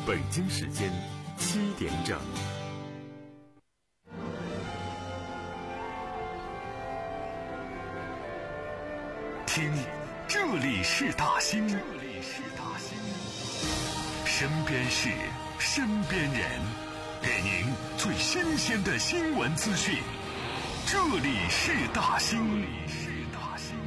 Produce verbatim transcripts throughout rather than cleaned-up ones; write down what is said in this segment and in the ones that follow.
北京时间七点整。听，这里是大兴，这里是大兴，身边事，身边人，给您最新鲜的新闻资讯。这里是大兴，这里是大兴。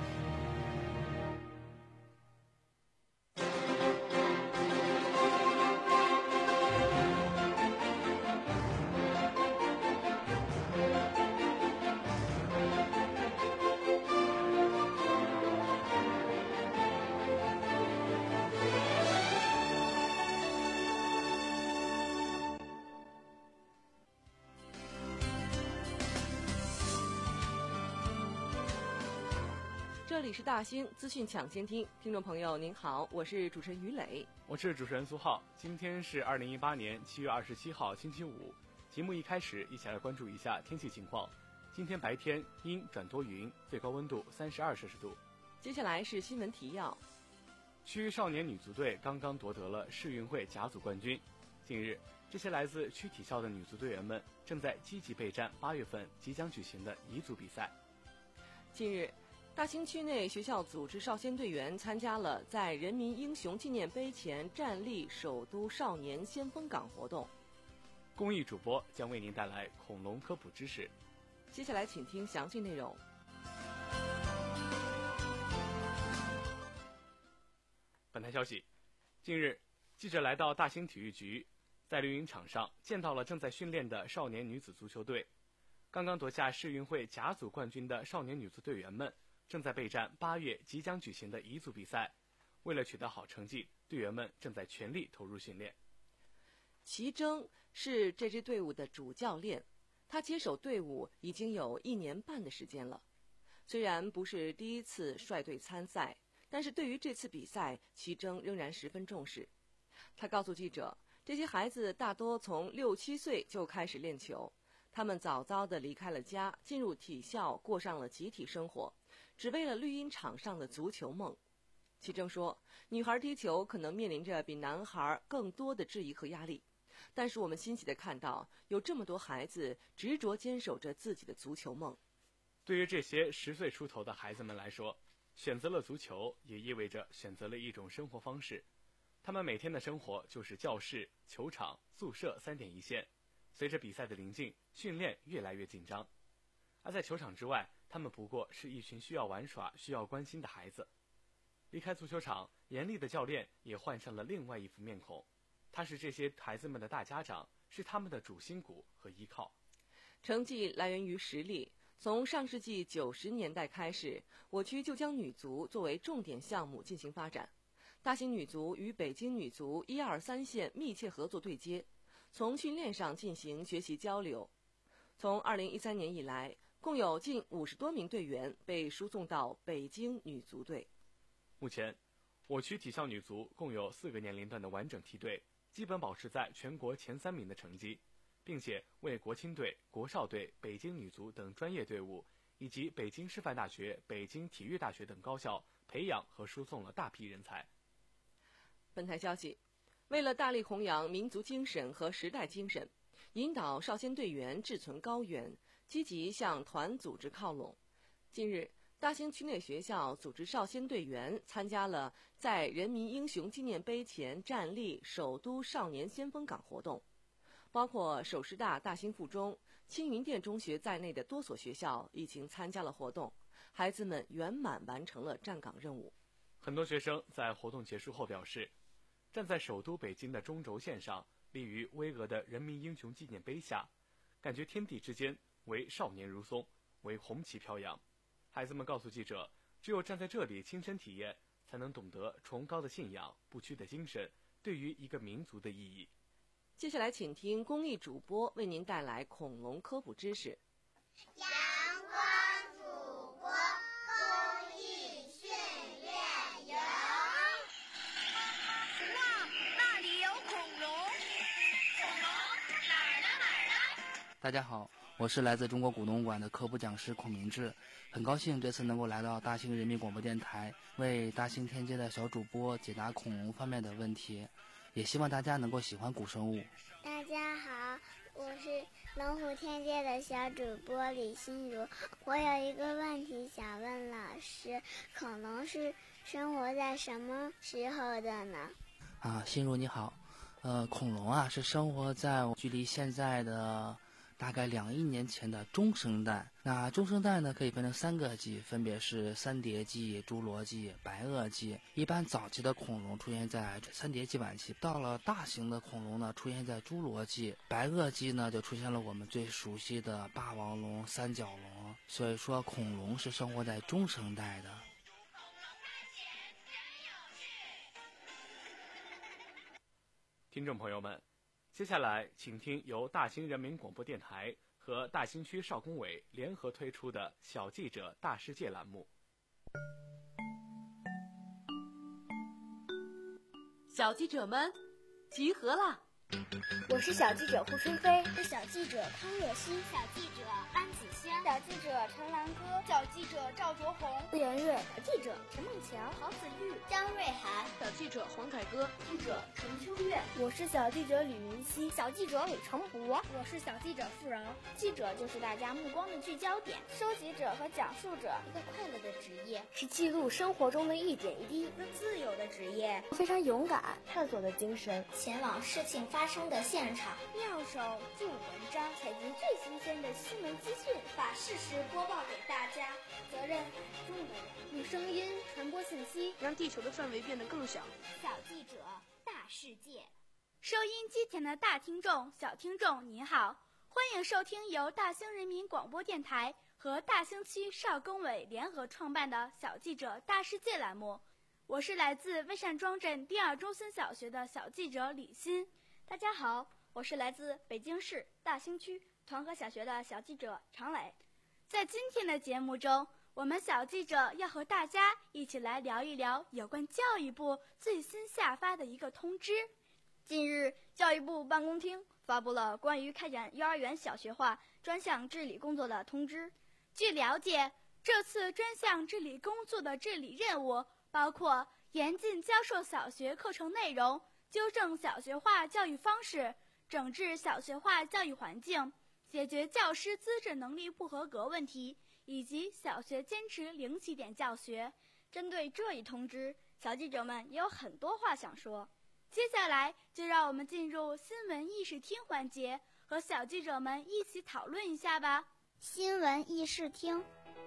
这里是大兴资讯抢先听，听众朋友您好，我是主持人于磊， 我是主持人苏浩。今天是二零一八年七月二十七号星期五，节目一开始一起来关注一下天气情况。今天白天阴转多云，最高温度三十二摄氏度。 接下来是新闻提要。 区少年女足队刚刚夺得了世运会甲组冠军。近日，这些来自区体校的女足队员们正在积极备战八月份即将举行的乙组比赛。 近日，大兴区内学校组织少先队员参加了在人民英雄纪念碑前站立首都少年先锋岗活动。 公益主播将为您带来恐龙科普知识。 接下来请听详细内容。 本台消息，近日，记者来到大兴体育局，在绿茵场上见到了正在训练的少年女子足球队。刚刚夺下世运会甲组冠军的少年女足队员们正在备战八月即将举行的乙组比赛。为了取得好成绩，队员们正在全力投入训练。 齐征是这支队伍的主教练，他接手队伍已经有一年半的时间了。虽然不是第一次率队参赛，但是对于这次比赛，齐征仍然十分重视。他告诉记者，这些孩子大多从六七岁就开始练球，他们早早地离开了家，进入体校，过上了集体生活，只为了绿茵场上的足球梦。齐征说，女孩踢球可能面临着比男孩更多的质疑和压力，但是我们欣喜地看到，有这么多孩子执着坚守着自己的足球梦。 对于这些十岁出头的孩子们来说，选择了足球也意味着选择了一种生活方式。他们每天的生活就是教室、球场、宿舍三点一线。随着比赛的临近，训练越来越紧张。而在球场之外，他们不过是一群需要玩耍、需要关心的孩子。离开足球场，严厉的教练也换上了另外一副面孔。他是这些孩子们的大家长，是他们的主心骨和依靠。 成绩来源于实力。从上世纪九十年代开始，我区就将女足作为重点项目进行发展。大兴女足与北京女足一二三线密切合作对接，从训练上进行学习交流。从二零一三年以来，共有近五十多名队员被输送到北京女足队。 目前，我区体校女足共有四个年龄段的完整梯队，基本保持在全国前三名的成绩，并且为国青队、国少队、北京女足等专业队伍，以及北京师范大学、北京体育大学等高校培养和输送了大批人才。 本台消息，为了大力弘扬民族精神和时代精神，引导少先队员志存高远，积极向团组织靠拢。近日，大兴区内学校组织少先队员参加了在人民英雄纪念碑前站立首都少年先锋岗活动。包括首师大大兴附中、青云店中学在内的多所学校已经参加了活动，孩子们圆满完成了站岗任务。 很多学生在活动结束后表示，站在首都北京的中轴线上，立于巍峨的人民英雄纪念碑下，感觉天地之间为少年如松，为红旗飘扬。孩子们告诉记者，只有站在这里亲身体验，才能懂得崇高的信仰、不屈的精神对于一个民族的意义。 接下来请听公益主播为您带来恐龙科普知识。 阳光主播公益训练营。 哇，那里有恐龙！恐龙哪儿呢哪儿呢？ 大家好，我是来自中国古农馆的科普讲师孔明志，很高兴这次能够来到大兴人民广播电台，为大兴天街的小主播解答恐龙方面的问题。 也希望大家能够喜欢古生物。 大家好，我是龙虎天界的小主播李心如。我有一个问题想问老师，恐龙是生活在什么时候的呢？ 啊，心如你好，呃，恐龙啊是生活在距离现在的大概两亿年前的中生代。那中生代呢，可以分成三个纪，分别是三叠纪、侏罗纪、白垩纪。一般早期的恐龙出现在三叠纪晚期，到了大型的恐龙呢，出现在侏罗纪。白垩纪呢，就出现了我们最熟悉的霸王龙、三角龙。所以说，恐龙是生活在中生代的。 听众朋友们，接下来请听由大兴人民广播电台和大兴区少工委联合推出的小记者大世界栏目。 小记者们集合啦！ 我是小记者胡春飞， 是小记者康若曦， 小记者安子香， 小记者陈兰歌， 小记者赵卓红， 顾妍月， 小记者陈梦强， 郝子玉， 张瑞涵， 小记者黄凯歌， 记者陈秋月， 我是小记者吕明熙， 小记者李成博， 我是小记者付饶。 记者就是大家目光的聚焦点， 收集者和讲述者， 一个快乐的职业， 是记录生活中的一点一滴， 一个自由的职业， 非常勇敢，探索的精神， 前往事情发生的现场， 妙手著文章， 采集最新鲜的新闻资讯， 把事实播报给大家。 责任很重的人， 用声音传播信息， 让地球的范围变得更小。 小记者大世界， 收音机前的大听众、小听众您好，欢迎收听由大兴人民广播电台和大兴区少工委联合创办的小记者大世界栏目。我是来自魏善庄镇第二中心小学的小记者李欣。 大家好，我是来自北京市大兴区团河小学的小记者常磊。 在今天的节目中，我们小记者要和大家一起来聊一聊有关教育部最新下发的一个通知。 近日，教育部办公厅发布了关于开展幼儿园小学化专项治理工作的通知。 据了解，这次专项治理工作的治理任务包括严禁教授小学课程内容，纠正小学化教育方式，整治小学化教育环境，解决教师资质能力不合格问题，以及小学坚持零起点教学。 针对这一通知，小记者们也有很多话想说。 接下来就让我们进入新闻议事厅环节，和小记者们一起讨论一下吧。 新闻议事厅，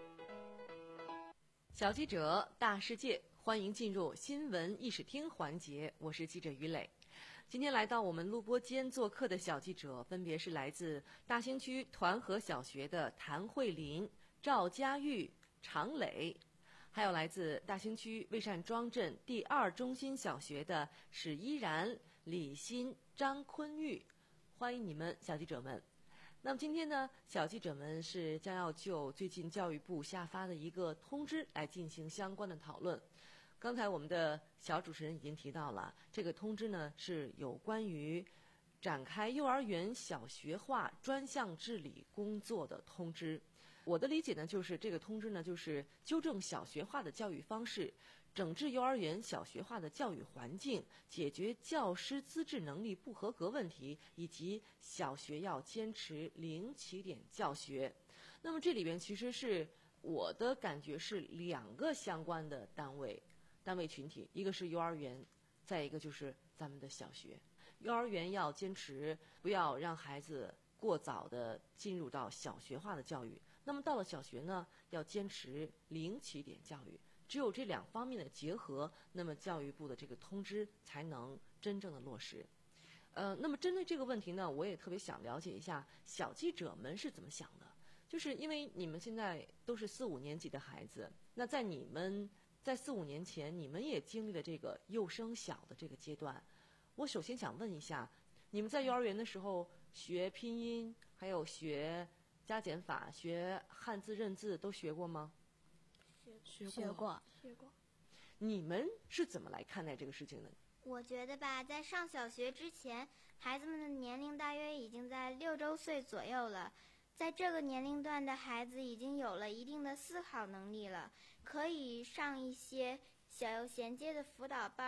小记者大世界，欢迎进入新闻议事厅环节，我是记者于磊。今天来到我们录播间做客的小记者分别是来自大兴区团河小学的谭慧琳、赵佳玉、常磊，还有来自大兴区魏善庄镇第二中心小学的史依然、李欣、张坤玉，欢迎你们小记者们。那么今天呢，小记者们是将要就最近教育部下发的一个通知来进行相关的讨论。刚才我们的小主持人已经提到了，这个通知呢是有关于展开幼儿园小学化专项治理工作的通知。我的理解呢，就是这个通知呢，就是纠正小学化的教育方式，整治幼儿园小学化的教育环境，解决教师资质能力不合格问题，以及小学要坚持零起点教学。那么这里边其实是我的感觉是两个相关的单位单位群体，一个是幼儿园，再一个就是咱们的小学。幼儿园要坚持不要让孩子过早的进入到小学化的教育，那么到了小学呢，要坚持零起点教育。只有这两方面的结合，那么教育部的这个通知才能真正的落实。呃，那么针对这个问题呢，我也特别想了解一下小记者们是怎么想的。就是因为你们现在都是四五年级的孩子，那在你们在四五年前，你们也经历了这个幼升小的这个阶段。我首先想问一下，你们在幼儿园的时候学拼音，还有学加减法、学汉字认字都学过吗？ 学学过， 学过。 你们是怎么来看待这个事情的？ 我觉得吧，在上小学之前，孩子们的年龄大约已经在六周岁左右了。在这个年龄段的孩子已经有了一定的思考能力了，可以上一些小幼衔接的辅导班，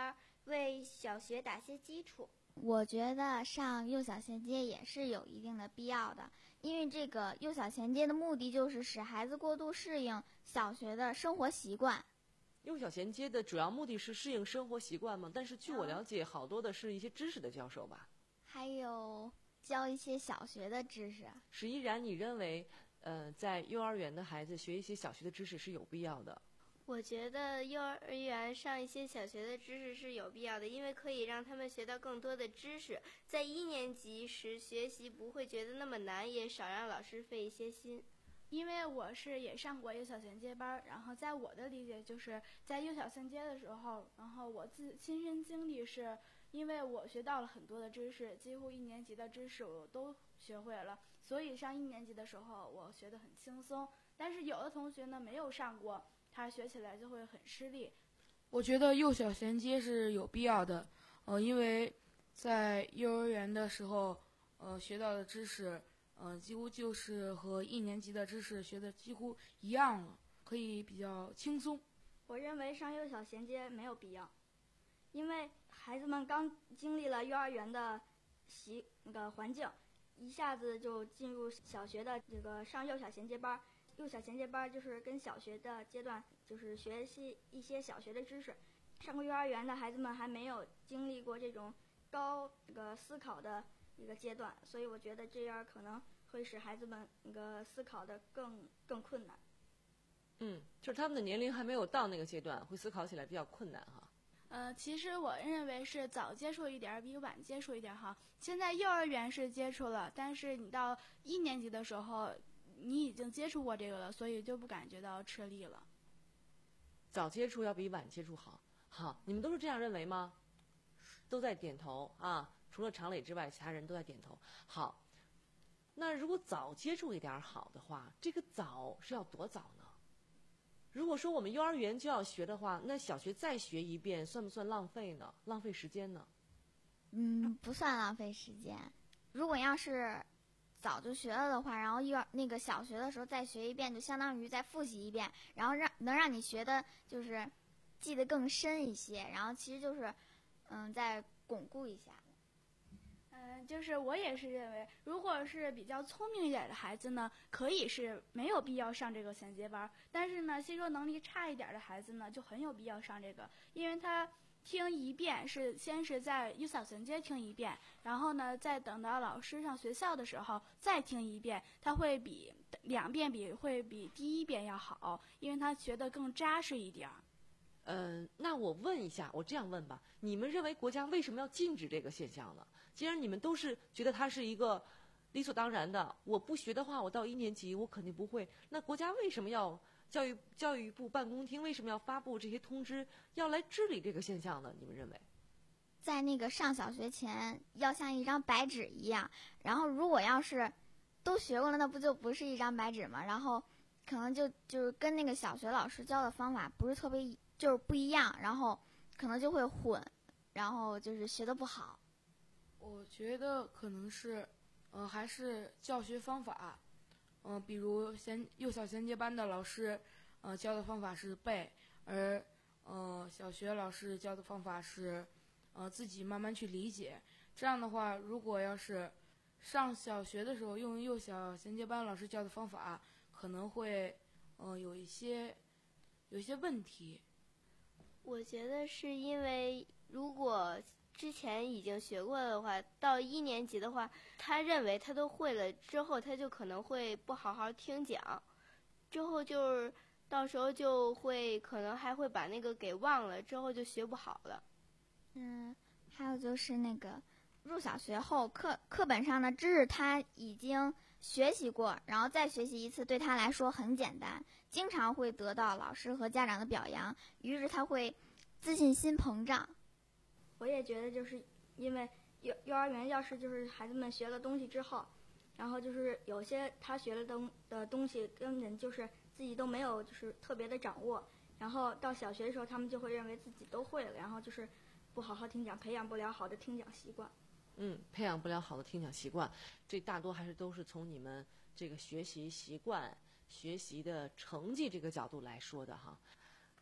为小学打些基础。 我觉得上幼小衔接也是有一定的必要的，因为这个幼小衔接的目的就是使孩子过度适应小学的生活习惯。 幼小衔接的主要目的是适应生活习惯吗？但是据我了解，好多的是一些知识的教授吧？ 还有教一些小学的知识。 史依然，你认为，呃，在幼儿园的孩子学一些小学的知识是有必要的？ 我觉得幼儿园上一些小学的知识是有必要的，因为可以让他们学到更多的知识，在一年级时学习不会觉得那么难，也少让老师费一些心。 因为我是也上过幼小衔接班，然后在我的理解就是在幼小衔接的时候，然后我自亲身经历是，因为我学到了很多的知识，几乎一年级的知识我都学会了，所以上一年级的时候我学得很轻松。但是有的同学呢没有上过，他学起来就会很吃力。 我觉得幼小衔接是有必要的，呃，因为在幼儿园的时候，呃，学到的知识，呃，几乎就是和一年级的知识学的几乎一样了，可以比较轻松。 我认为上幼小衔接没有必要，因为孩子们刚经历了幼儿园的习那个环境，一下子就进入小学的这个上幼小衔接班。幼小衔接班就是跟小学的阶段，就是学习一些小学的知识。上过幼儿园的孩子们还没有经历过这种高这个思考的一个阶段，所以我觉得这样可能会使孩子们那个思考的更更困难。 嗯，就是他们的年龄还没有到那个阶段，会思考起来比较困难哈。 呃，其实我认为是早接触一点比晚接触一点哈。现在幼儿园是接触了，但是你到一年级的时候，你已经接触过这个了，所以就不感觉到吃力了。 早接触要比晚接触好，好，你们都是这样认为吗？都在点头啊，除了常磊之外，其他人都在点头。好，那如果早接触一点好的话，这个早是要多早呢？如果说我们幼儿园就要学的话，那小学再学一遍，算不算浪费呢？浪费时间呢？ 嗯，不算浪费时间。如果要是早就学了的话，然后幼儿那个小学的时候再学一遍，就相当于再复习一遍，然后让能让你学的就是记得更深一些，然后其实就是嗯再巩固一下。 嗯，就是我也是认为，如果是比较聪明一点的孩子呢，可以是没有必要上这个衔接班，但是呢，吸收能力差一点的孩子呢，就很有必要上这个，因为他听一遍是先是在幼小衔接听一遍，然后呢，再等到老师上学校的时候再听一遍，他会比两遍比会比第一遍要好，因为他学得更扎实一点。 嗯、呃，那我问一下，我这样问吧，你们认为国家为什么要禁止这个现象呢？既然你们都是觉得它是一个理所当然的，我不学的话，我到一年级我肯定不会。那国家为什么要教育教育部办公厅为什么要发布这些通知，要来治理这个现象呢？你们认为？ 在那个上小学前，要像一张白纸一样，然后如果要是都学过了，那不就不是一张白纸吗？然后可能就就是跟那个小学老师教的方法不是特别就是不一样，然后可能就会混，然后就是学得不好。 我觉得可能是，呃，还是教学方法，嗯、呃，比如衔幼小衔接班的老师，呃，教的方法是背，而呃，小学老师教的方法是，呃，自己慢慢去理解。这样的话，如果要是上小学的时候用幼小衔接班老师教的方法，可能会，呃，有一些有一些问题。 我觉得是因为如果之前已经学过的话，到一年级的话，他认为他都会了之后，他就可能会不好好听讲，之后就是到时候就会可能还会把那个给忘了，之后就学不好了。 嗯，还有就是那个入小学后课课本上的知识他已经学习过，然后再学习一次对他来说很简单，经常会得到老师和家长的表扬，于是他会自信心膨胀。 我也觉得就是因为幼幼儿园要是就是孩子们学了东西之后，然后就是有些他学了东的东西根本就是自己都没有就是特别的掌握，然后到小学的时候他们就会认为自己都会了，然后就是不好好听讲，培养不了好的听讲习惯。 嗯，培养不了好的听讲习惯，这大多还是都是从你们这个学习习惯、学习的成绩这个角度来说的哈。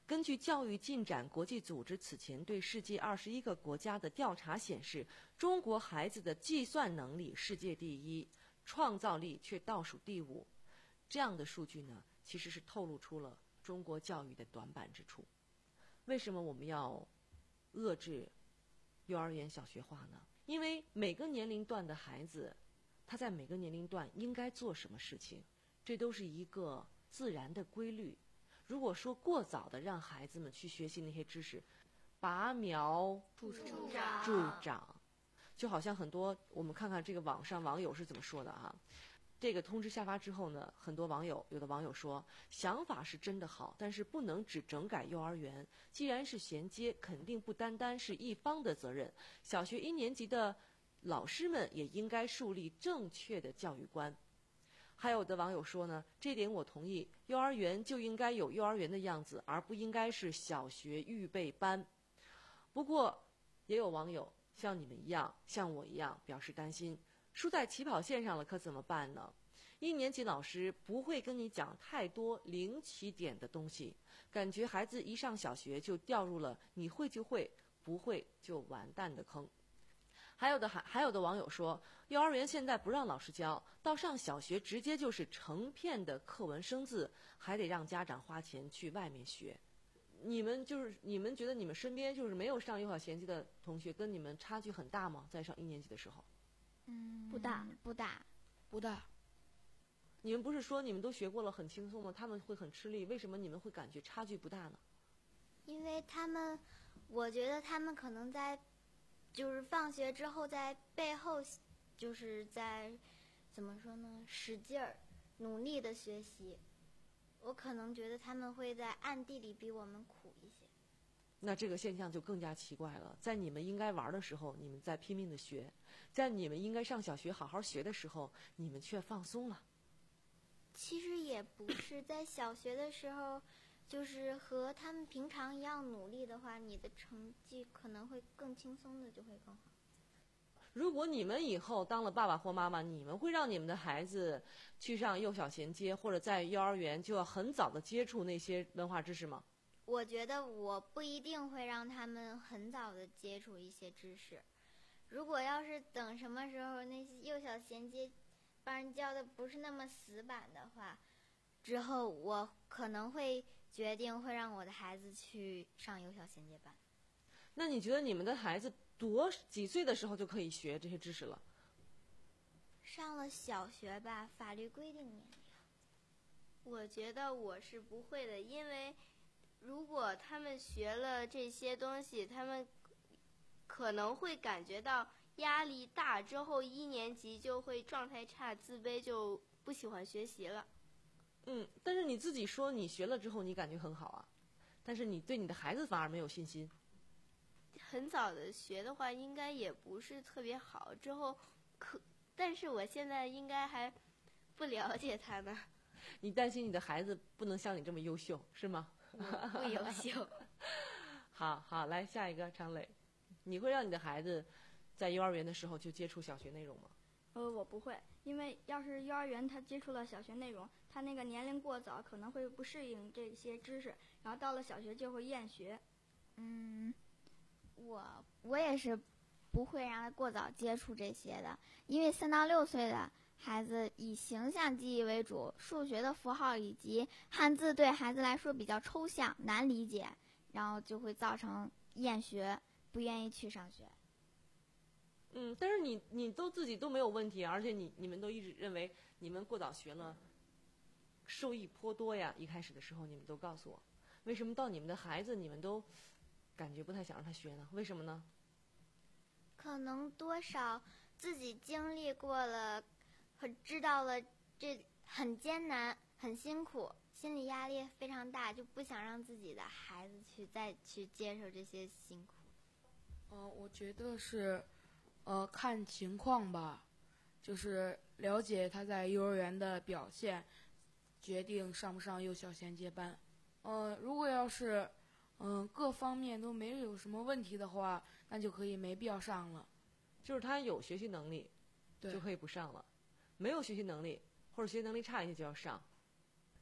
根据教育进展国际组织此前对世界二十一个国家的调查显示，中国孩子的计算能力世界第一，创造力却倒数第五。这样的数据呢，其实是透露出了中国教育的短板之处。为什么我们要遏制幼儿园小学化呢？因为每个年龄段的孩子，他在每个年龄段应该做什么事情，这都是一个自然的规律。如果说过早的让孩子们去学习那些知识，拔苗助助长，助长，就好像很多我们看看这个网上网友是怎么说的哈。这个通知下发之后呢，很多网友有的网友说，想法是真的好，但是不能只整改幼儿园。既然是衔接，肯定不单单是一方的责任。小学一年级的老师们也应该树立正确的教育观。还有的网友说呢，这点我同意，幼儿园就应该有幼儿园的样子，而不应该是小学预备班。不过，也有网友像你们一样，像我一样表示担心，输在起跑线上了可怎么办呢？一年级老师不会跟你讲太多零起点的东西，感觉孩子一上小学就掉入了你会就会，不会就完蛋的坑。还有的还还有的网友说，幼儿园现在不让老师教，到上小学直接就是成片的课文生字，还得让家长花钱去外面学。你们就是你们觉得你们身边就是没有上幼小衔接的同学，跟你们差距很大吗？在上一年级的时候？ 嗯， 不大， 不大， 不大。 你们不是说你们都学过了很轻松吗？他们会很吃力，为什么你们会感觉差距不大呢？ 因为他们，我觉得他们可能在，就是放学之后在背后，就是在，怎么说呢，使劲儿、努力的学习。我可能觉得他们会在暗地里比我们苦一些。 那这个现象就更加奇怪了，在你们应该玩的时候，你们在拼命的学；在你们应该上小学好好学的时候，你们却放松了。 其实也不是，在小学的时候，就是和他们平常一样努力的话，你的成绩可能会更轻松的就会更好。 如果你们以后当了爸爸或妈妈，你们会让你们的孩子去上幼小衔接，或者在幼儿园就要很早的接触那些文化知识吗？ 我觉得我不一定会让他们很早的接触一些知识。如果要是等什么时候那些幼小衔接班教的不是那么死板的话，之后我可能会决定会让我的孩子去上幼小衔接班。 那你觉得你们的孩子多几岁的时候就可以学这些知识了？ 上了小学吧，法律规定年龄。 我觉得我是不会的，因为如果他们学了这些东西，他们可能会感觉到压力大，之后一年级就会状态差、自卑，就不喜欢学习了。 嗯，但是你自己说你学了之后你感觉很好啊，但是你对你的孩子反而没有信心。 很早的学的话，应该也不是特别好。之后可，但是我现在应该还不了解他呢。 你担心你的孩子不能像你这么优秀，是吗？ 不优秀。 好好，来下一个常磊，你会让你的孩子在幼儿园的时候就接触小学内容吗？ 呃，我不会，因为要是幼儿园他接触了小学内容，他那个年龄过早，可能会不适应这些知识，然后到了小学就会厌学。 嗯，我我也是不会让他过早接触这些的，因为三到六岁的孩子以形象记忆为主，数学的符号以及汉字对孩子来说比较抽象难理解，然后就会造成厌学，不愿意去上学。 嗯，但是你你都自己都没有问题，而且你你们都一直认为你们过早学了受益颇多呀。一开始的时候你们都告诉我，为什么到你们的孩子你们都感觉不太想让他学呢？为什么呢？ 可能多少自己经历过了和知道了这很艰难很辛苦，心理压力非常大，就不想让自己的孩子去再去接受这些辛苦。 嗯、呃，我觉得是呃看情况吧，就是了解他在幼儿园的表现，决定上不上幼小衔接班。呃，如果要是嗯、呃、各方面都没有什么问题的话，那就可以没必要上了。 就是他有学习能力就可以不上了，没有学习能力或者学习能力差一些就要上。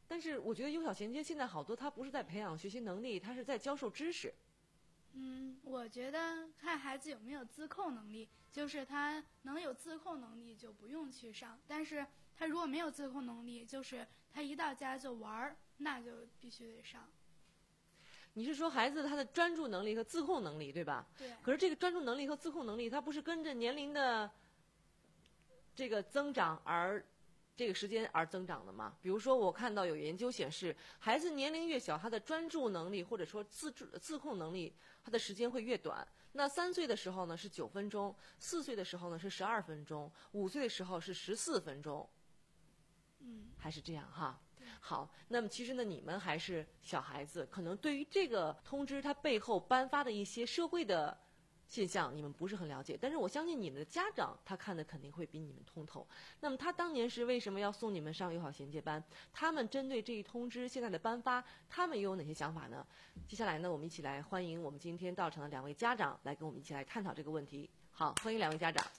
但是我觉得幼小衔接现在好多它不是在培养学习能力，它是在教授知识。 嗯，我觉得看孩子有没有自控能力，就是他能有自控能力就不用去上，但是他如果没有自控能力，就是他一到家就玩，那就必须得上。 你是说孩子他的专注能力和自控能力，对吧？ 对。 可是这个专注能力和自控能力，它不是跟着年龄的这个增长而这个时间而增长的吗？比如说，我看到有研究显示，孩子年龄越小，他的专注能力或者说自主自控能力，他的时间会越短。那三岁的时候呢是九分钟，四岁的时候呢是十二分钟，五岁的时候是十四分钟。 嗯， 还是这样哈。好，那么其实呢，你们还是小孩子，可能对于这个通知它背后颁发的一些社会的现象，你们不是很了解。但是我相信你们的家长，他看的肯定会比你们通透。那么他当年是为什么要送你们上幼小衔接班？他们针对这一通知现在的颁发，他们又有哪些想法呢？接下来呢，我们一起来欢迎我们今天到场的两位家长，来跟我们一起来探讨这个问题。好，欢迎两位家长。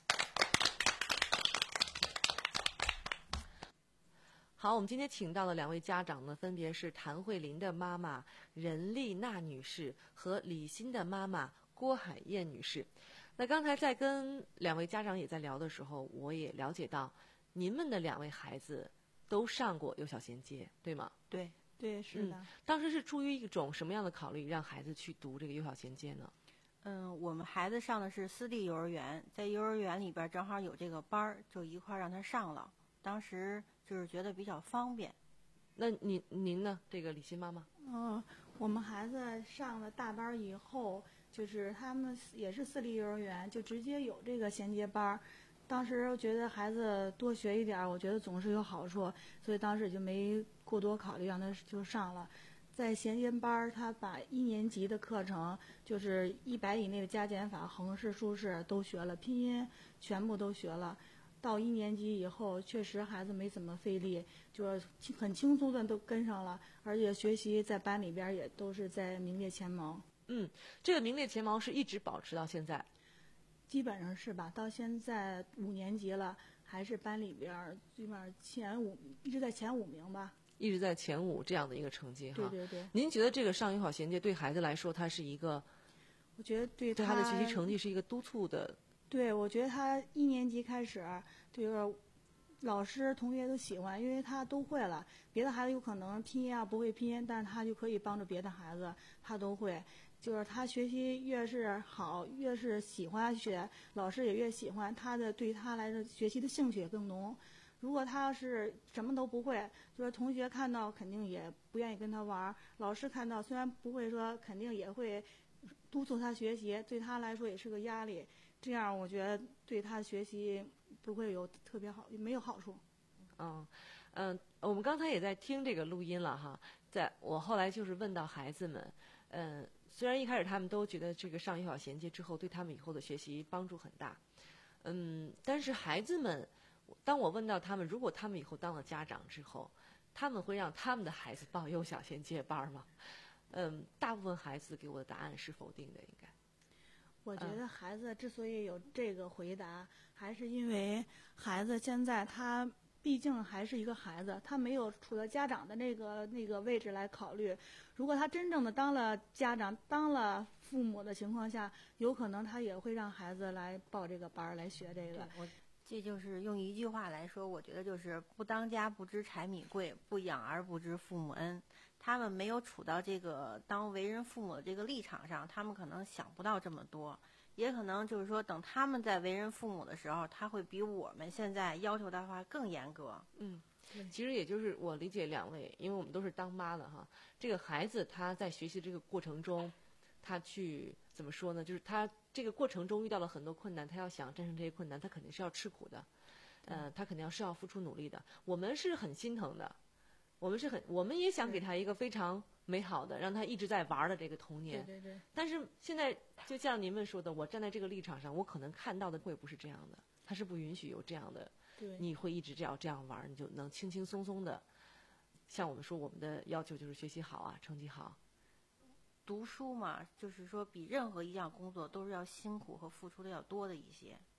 好，我们今天请到的两位家长呢，分别是谭慧琳的妈妈任丽娜女士和李欣的妈妈郭海燕女士。那刚才在跟两位家长也在聊的时候，我也了解到，您们的两位孩子都上过幼小衔接，对吗？ 对，对，是的。 嗯，当时是出于一种什么样的考虑，让孩子去读这个幼小衔接呢？ 嗯，我们孩子上的是私立幼儿园，在幼儿园里边正好有这个班儿，就一块儿让他上了。当时就是觉得比较方便。 那您您呢？这个李欣妈妈？ 嗯、呃，我们孩子上了大班以后，就是他们也是私立幼儿园，就直接有这个衔接班。当时觉得孩子多学一点，我觉得总是有好处，所以当时就没过多考虑，让他就上了。在衔接班，他把一年级的课程，就是一百以内的加减法、横式、竖式都学了，拼音全部都学了。到一年级以后，确实孩子没怎么费力，就是很轻松的都跟上了，而且学习在班里边也都是在名列前茅。 嗯，这个名列前茅是一直保持到现在？ 基本上是吧？到现在五年级了，还是班里边基本上前五，一直在前五名吧。 一直在前五这样的一个成绩哈。 对对对。 您觉得这个上幼小衔接对孩子来说，它是一个？ 我觉得对他对他的学习成绩是一个督促的。 对，我觉得他一年级开始，这个老师、同学都喜欢，因为他都会了。别的孩子有可能拼音啊不会拼音，但是他就可以帮助别的孩子，他都会。就是他学习越是好，越是喜欢学，老师也越喜欢，他的对他来说学习的兴趣也更浓。如果他要是什么都不会，就是同学看到肯定也不愿意跟他玩，老师看到虽然不会说，肯定也会督促他学习，对他来说也是个压力。这样我觉得对他学习不会有特别好，没有好处。 嗯嗯，我们刚才也在听这个录音了哈，在我后来就是问到孩子们，嗯，虽然一开始他们都觉得这个上幼小衔接之后对他们以后的学习帮助很大，嗯，但是孩子们，当我问到他们，如果他们以后当了家长之后，他们会让他们的孩子报幼小衔接班吗？嗯，大部分孩子给我的答案是否定的，应该。 我觉得孩子之所以有这个回答，还是因为孩子现在他毕竟还是一个孩子，他没有处在家长的那个那个位置来考虑。如果他真正的当了家长、当了父母的情况下，有可能他也会让孩子来报这个班儿来学这个。 我这就是用一句话来说，我觉得就是不当家不知柴米贵，不养儿不知父母恩。他们没有处到这个当为人父母的这个立场上，他们可能想不到这么多，也可能就是说等他们在为人父母的时候，他会比我们现在要求的话更严格。 嗯，其实也就是我理解两位，因为我们都是当妈的哈，这个孩子他在学习这个过程中，他去怎么说呢？就是他这个过程中遇到了很多困难，他要想战胜这些困难，他肯定是要吃苦的，呃，他肯定要是要付出努力的。我们是很心疼的。我们是很，我们也想给他一个非常美好的，让他一直在玩的这个童年。 对对对。 但是现在就像您们说的，我站在这个立场上，我可能看到的会不是这样的，他是不允许有这样的。 对。 你会一直这样这样玩，你就能轻轻松松的。像我们说，我们的要求就是学习好啊，成绩好。 读书嘛，就是说比任何一项工作都是要辛苦和付出的要多的一些。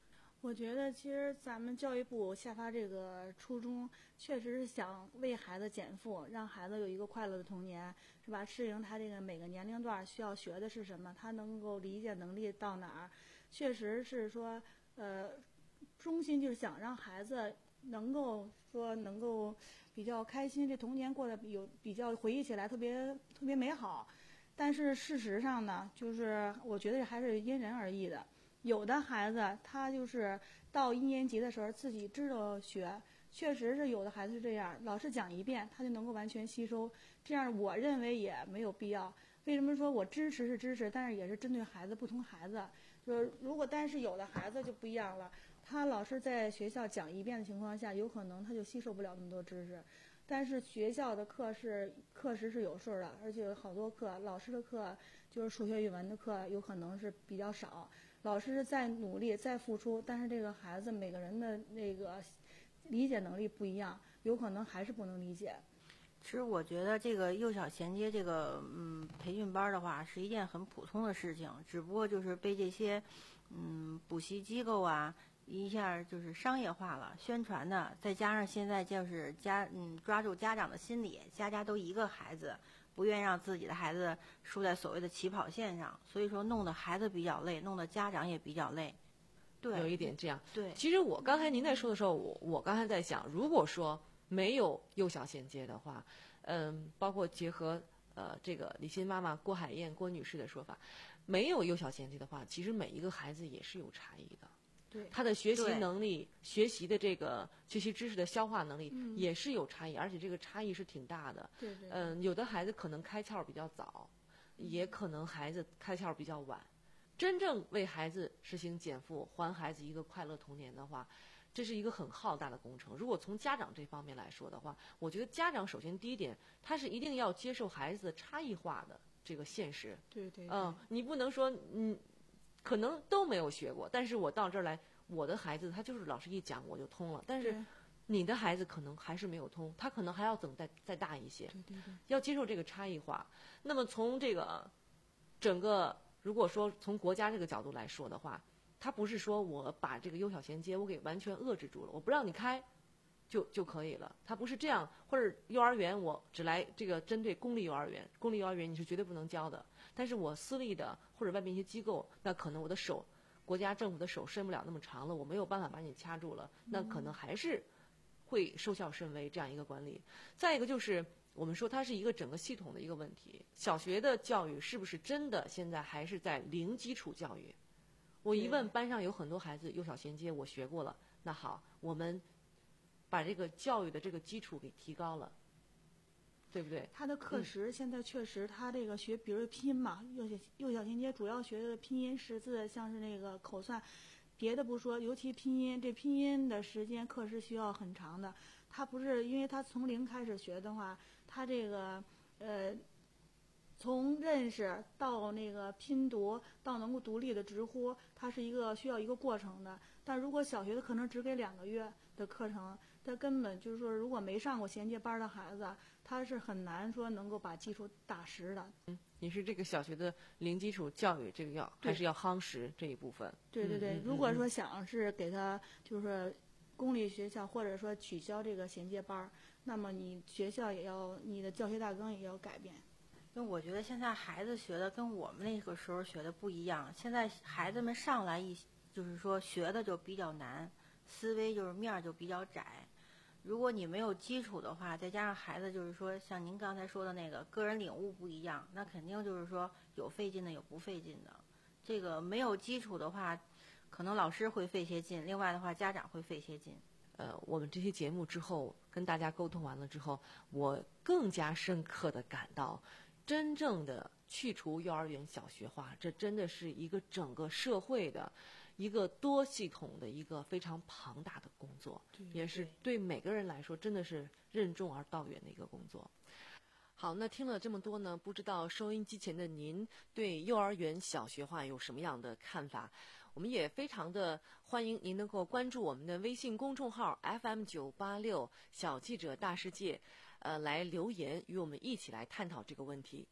我觉得其实咱们教育部下发这个初衷，确实是想为孩子减负，让孩子有一个快乐的童年，是吧？适应他这个每个年龄段需要学的是什么，他能够理解能力到哪儿，确实是说，呃，中心就是想让孩子能够说能够比较开心，这童年过得有比较回忆起来特别特别美好。但是事实上呢，就是我觉得还是因人而异的。有的孩子他就是到一年级的时候自己知道学，确实是有的孩子是这样，老师讲一遍他就能够完全吸收，这样我认为也没有必要。为什么说我支持是支持，但是也是针对孩子不同孩子，就是如果但是有的孩子就不一样了，他老师在学校讲一遍的情况下，有可能他就吸收不了那么多知识。但是学校的课是课时是有数的，而且有好多课，老师的课就是数学语文的课有可能是比较少。老师是在努力在付出，但是这个孩子每个人的那个理解能力不一样，有可能还是不能理解。 其实我觉得这个幼小衔接这个嗯培训班的话是一件很普通的事情，只不过就是被这些嗯补习机构啊一下就是商业化了，宣传的，再加上现在就是家嗯抓住家长的心理，家家都一个孩子，不愿让自己的孩子输在所谓的起跑线上，所以说弄得孩子比较累，弄得家长也比较累。对， 有一点这样。 对， 其实我刚才您在说的时候，我我刚才在想，如果说没有幼小衔接的话，嗯，包括结合呃这个李欣妈妈郭海燕郭女士的说法，没有幼小衔接的话，其实每一个孩子也是有差异的。 对， 他的学习能力、学习的这个学习知识的消化能力也是有差异，嗯、而且这个差异是挺大的。 对对。 嗯，有的孩子可能开窍比较早，也可能孩子开窍比较晚。真正为孩子实行减负，还孩子一个快乐童年的话，这是一个很浩大的工程。如果从家长这方面来说的话，我觉得家长首先第一点，他是一定要接受孩子差异化的这个现实。 对对。 嗯，你不能说嗯。可能都没有学过，但是我到这儿来，我的孩子他就是老师一讲我就通了，但是你的孩子可能还是没有通，他可能还要等再再大一些， 对对对， 要接受这个差异化。那么从这个整个，如果说从国家这个角度来说的话，他不是说我把这个幼小衔接我给完全遏制住了，我不让你开就就可以了，他不是这样，或者幼儿园我只来这个针对公立幼儿园，公立幼儿园你是绝对不能教的。但是我私立的或者外面一些机构，那可能我的手，国家政府的手伸不了那么长了，我没有办法把你掐住了，那可能还是会收效甚微这样一个管理。再一个就是我们说它是一个整个系统的一个问题，小学的教育是不是真的现在还是在零基础教育？我一问班上有很多孩子幼小衔接我学过了，那好，我们把这个教育的这个基础给提高了。对不对？ 他的课时现在确实，他这个学，比如拼音嘛，幼小幼小衔接主要学的拼音识字，像是那个口算，别的不说，尤其拼音，这拼音的时间课时需要很长的。他不是，因为他从零开始学的话，他这个呃，从认识到那个拼读到能够独立的直呼，它是一个需要一个过程的。但如果小学的可能只给两个月的课程，他根本就是说，如果没上过衔接班的孩子，他是很难说能够把基础打实的。 嗯，你是这个小学的零基础教育，这个要还是要夯实这一部分？ 对对对， 嗯、 如果说想是给他就是公立学校或者说取消这个衔接班，那么你学校也要你的教学大纲也要改变。 因为我觉得现在孩子学的跟我们那个时候学的不一样，现在孩子们上来一就是说学的就比较难，思维就是面儿就比较窄。如果你没有基础的话，再加上孩子就是说像您刚才说的那个个人领悟不一样，那肯定就是说有费劲的有不费劲的。这个没有基础的话，可能老师会费些劲，另外的话家长会费些劲。 呃，我们这期节目之后跟大家沟通完了之后，我更加深刻地感到，真正的去除幼儿园小学化，这真的是一个整个社会的一个多系统的一个非常庞大的工作，也是对每个人来说真的是任重而道远的一个工作。好，那听了这么多呢，不知道收音机前的您对幼儿园小学化有什么样的看法？我们也非常的欢迎您能够关注我们的微信公众号 F M 九八六小记者大世界，呃，来留言与我们一起来探讨这个问题。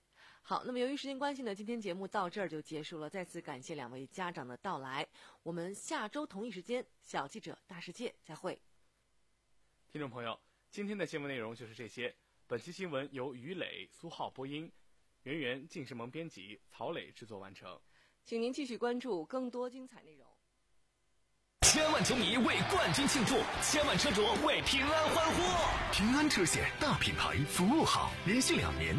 好，那么由于时间关系呢，今天节目到这儿就结束了。再次感谢两位家长的到来，我们下周同一时间小记者大世界再会。 听众朋友，今天的新闻内容就是这些。本期新闻由于磊、苏浩播音，圆圆、晋世萌编辑，曹磊制作完成。 请您继续关注更多精彩内容。 千万球迷为冠军庆祝，千万车主为平安欢呼。 平安车险大品牌，服务好，连续两年